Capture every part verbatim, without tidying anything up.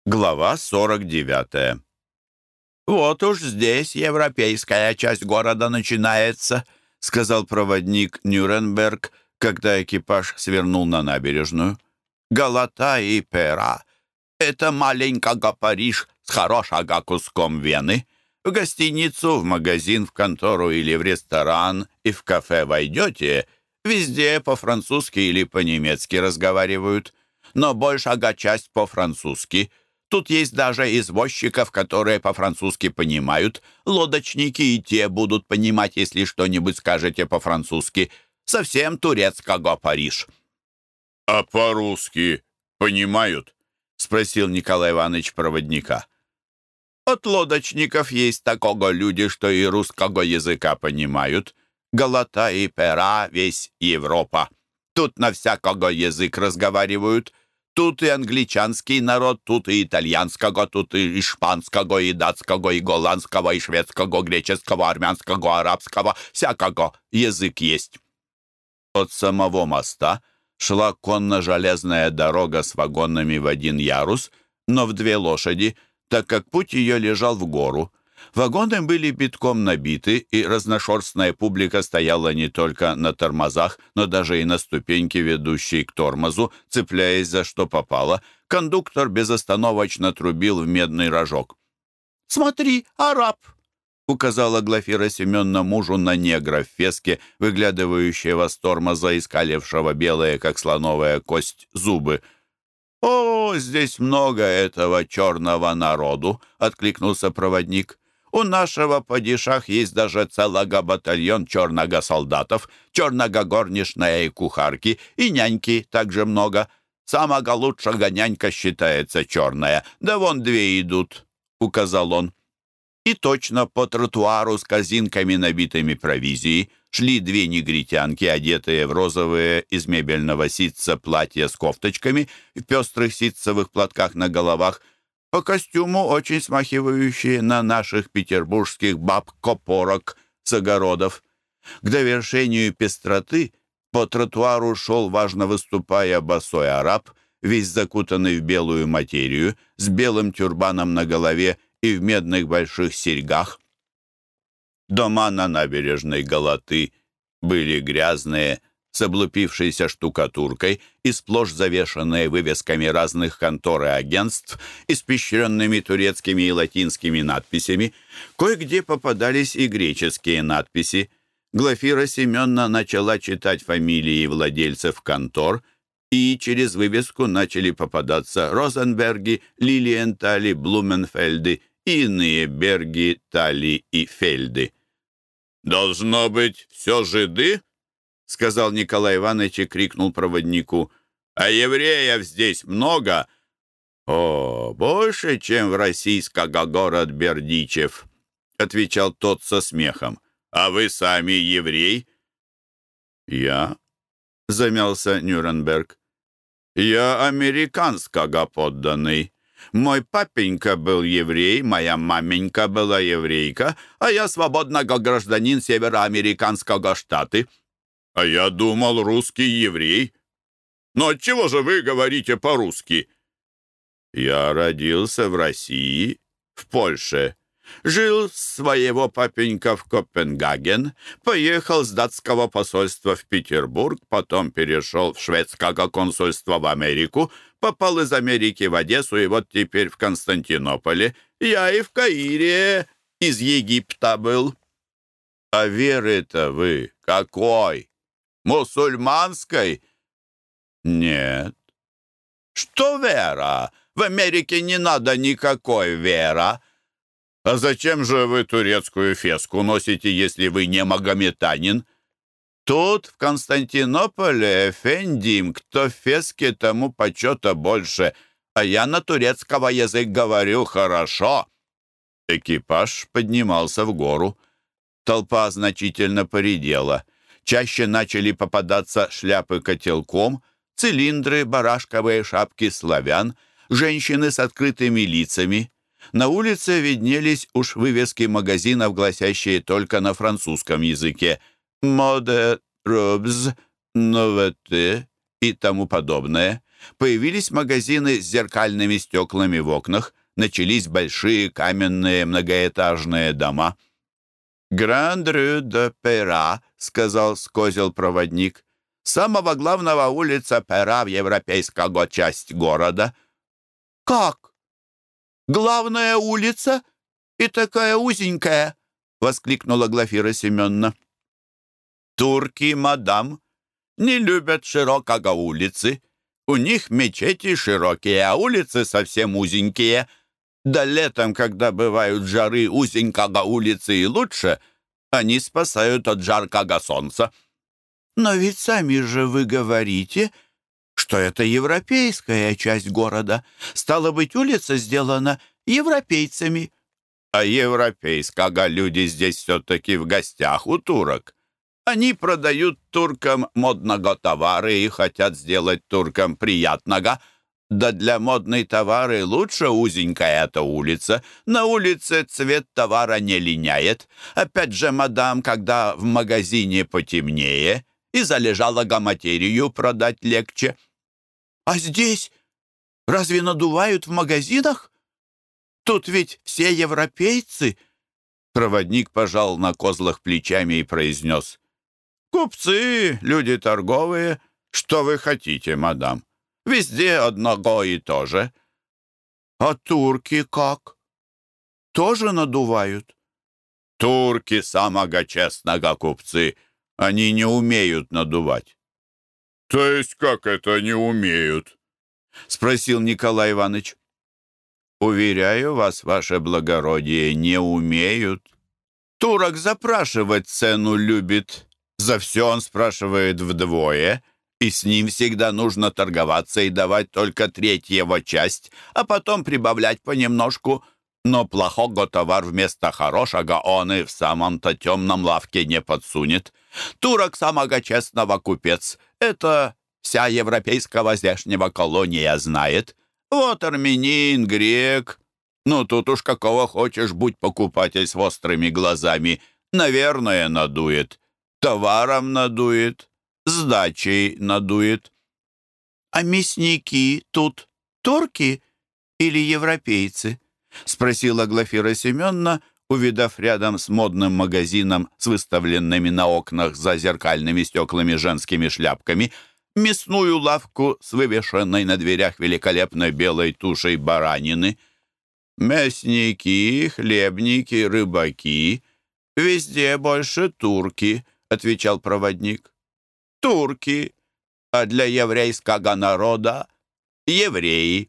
Глава сорок девятая. «Вот уж здесь европейская часть города начинается», — сказал проводник Нюрнберг, когда экипаж свернул на набережную. «Галата и Пера — это маленького Париж с хорошего куском Вены. В гостиницу, в магазин, в контору или в ресторан и в кафе войдете, везде по-французски или по-немецки разговаривают, но большая часть по-французски. Тут есть даже извозчиков, которые по-французски понимают. Лодочники и те будут понимать, если что-нибудь скажете по-французски. Совсем турецкого Париж». «А по-русски понимают?» — спросил Николай Иванович проводника. «От лодочников есть такого люди, что и русского языка понимают. Галата и Пера — весь Европа. Тут на всякого язык разговаривают. Тут и англичанский народ, тут и итальянского, тут и испанского, и датского, и голландского, и шведского, греческого, армянского, арабского. Всякого язык есть». От самого моста шла конно-железная дорога с вагонами в один ярус, но в две лошади, так как путь ее лежал в гору. Вагоны были битком набиты, и разношерстная публика стояла не только на тормозах, но даже и на ступеньке, ведущей к тормозу, цепляясь за что попало. Кондуктор безостановочно трубил в медный рожок. «Смотри, араб!» — указала Глафира Семеновна мужу на негра в феске, выглядывающего с тормоза и скалившего белые, как слоновая кость, зубы. «О, здесь много этого черного народу!» — откликнулся проводник. «У нашего падишах есть даже целого батальон черного солдатов, черного горничная и кухарки, и няньки также много. Самого лучшего нянька считается черная, да вон две идут», — указал он. И точно по тротуару с корзинками, набитыми провизией, шли две негритянки, одетые в розовые из мебельного ситца платья с кофточками, в пестрых ситцевых платках на головах, по костюму очень смахивающие на наших петербургских баб-копорок с огородов. К довершению пестроты по тротуару шел, важно выступая, босой араб, весь закутанный в белую материю, с белым тюрбаном на голове и в медных больших серьгах. Дома на набережной Галаты были грязные, с облупившейся штукатуркой и сплошь завешанные вывесками разных контор и агентств, испещренными турецкими и латинскими надписями. Кое-где попадались и греческие надписи. Глафира Семеновна начала читать фамилии владельцев контор, и через вывеску начали попадаться Розенберги, Лилиентали, Блуменфельды и иные Берги, Тали и Фельды. «Должно быть, все жиды?» — сказал Николай Иванович и крикнул проводнику. «А евреев здесь много?» «О, больше, чем в российского город Бердичев», — отвечал тот со смехом. «А вы сами еврей?» «Я?» — замялся Нюрнберг. «Я американского подданный. Мой папенька был еврей, моя маменька была еврейка, а я свободного гражданин североамериканского штата». «А я думал, русский еврей. Но отчего же вы говорите по-русски?» «Я родился в России, в Польше. Жил с своего папенька в Копенгаген, поехал с датского посольства в Петербург, потом перешел в шведское консульство в Америку, попал из Америки в Одессу и вот теперь в Константинополе. Я и в Каире из Египта был». «А веры-то вы какой? Мусульманской?» «Нет». «Что вера? В Америке не надо никакой вера». «А зачем же вы турецкую феску носите, если вы не магометанин?» «Тут, в Константинополе, эфендим, кто в феске, тому почета больше, а я на турецкого язык говорю хорошо». Экипаж поднимался в гору. Толпа значительно поредела. Чаще начали попадаться шляпы котелком, цилиндры, барашковые шапки славян, женщины с открытыми лицами. На улице виднелись уж вывески магазинов, гласящие только на французском языке «Моде, Робс», «Новете» и тому подобное. Появились магазины с зеркальными стеклами в окнах, начались большие каменные многоэтажные дома. «Гранд-рю де Пера», — сказал скозел-проводник, «самого главного улица Пера в европейского часть города». «Как? Главная улица? И такая узенькая?» — воскликнула Глафира Семеновна. «Турки, мадам, не любят широкого улицы. У них мечети широкие, а улицы совсем узенькие. Да летом, когда бывают жары, узенького улицы и лучше, они спасают от жаркого солнца». «Но ведь сами же вы говорите, что это европейская часть города. Стало быть, улица сделана европейцами». «А европейского люди здесь все-таки в гостях у турок. Они продают туркам модного товара и хотят сделать туркам приятного. Да для модной товары лучше узенькая эта улица. На улице цвет товара не линяет. Опять же, мадам, когда в магазине потемнее, и залежалого материю продать легче». «А здесь разве надувают в магазинах? Тут ведь все европейцы». Проводник пожал на козлах плечами и произнес: «Купцы, люди торговые. Что вы хотите, мадам? Везде одного и то же». «А турки как? Тоже надувают?» «Турки самого честного купцы. Они не умеют надувать». «То есть как это не умеют?» — спросил Николай Иванович. «Уверяю вас, ваше благородие, не умеют. Турок запрашивать цену любит. За все он спрашивает вдвое, и с ним всегда нужно торговаться и давать только третьего часть, а потом прибавлять понемножку. Но плохого товар вместо хорошего он и в самом-то темном лавке не подсунет. Турок самого честного купец. Это вся европейского здешнего колония знает. Вот армянин, грек. Ну, тут уж какого хочешь, будь покупатель с острыми глазами. Наверное, надует. Товаром надует, сдачей надует». «А мясники тут турки или европейцы?» — спросила Глафира Семеновна, увидав рядом с модным магазином с выставленными на окнах за зеркальными стеклами женскими шляпками мясную лавку с вывешенной на дверях великолепной белой тушей баранины. «Мясники, хлебники, рыбаки. Везде больше турки», — отвечал проводник. «Турки, а для еврейского народа — евреи».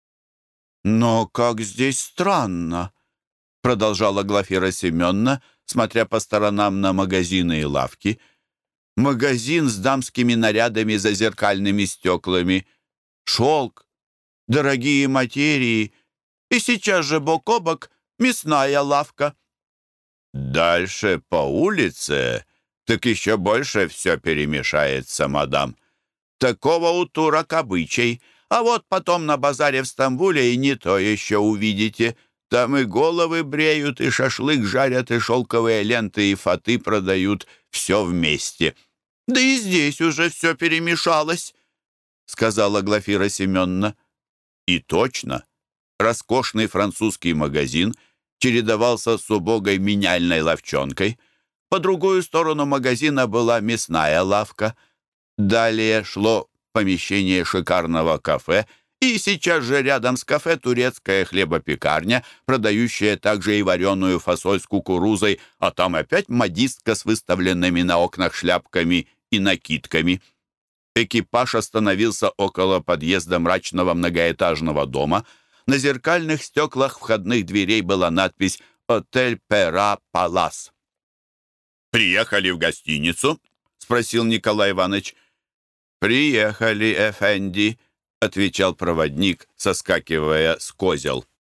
«Но как здесь странно», — продолжала Глафира Семеновна, смотря по сторонам на магазины и лавки. «Магазин с дамскими нарядами за зеркальными стеклами, шелк, дорогие материи, и сейчас же бок о бок мясная лавка». «Дальше по улице так еще больше все перемешается, мадам. Такого у турок обычай. А вот потом на базаре в Стамбуле и не то еще увидите. Там и головы бреют, и шашлык жарят, и шелковые ленты, и фаты продают. Все вместе». «Да и здесь уже все перемешалось», — сказала Глафира Семеновна. И точно, роскошный французский магазин чередовался с убогой меняльной лавчонкой. По другую сторону магазина была мясная лавка. Далее шло помещение шикарного кафе, и сейчас же рядом с кафе турецкая хлебопекарня, продающая также и вареную фасоль с кукурузой, а там опять модистка с выставленными на окнах шляпками и накидками. Экипаж остановился около подъезда мрачного многоэтажного дома. На зеркальных стеклах входных дверей была надпись «Отель Пера Палас». «Приехали в гостиницу?» — спросил Николай Иванович. «Приехали, эфенди», — отвечал проводник, соскакивая с козел.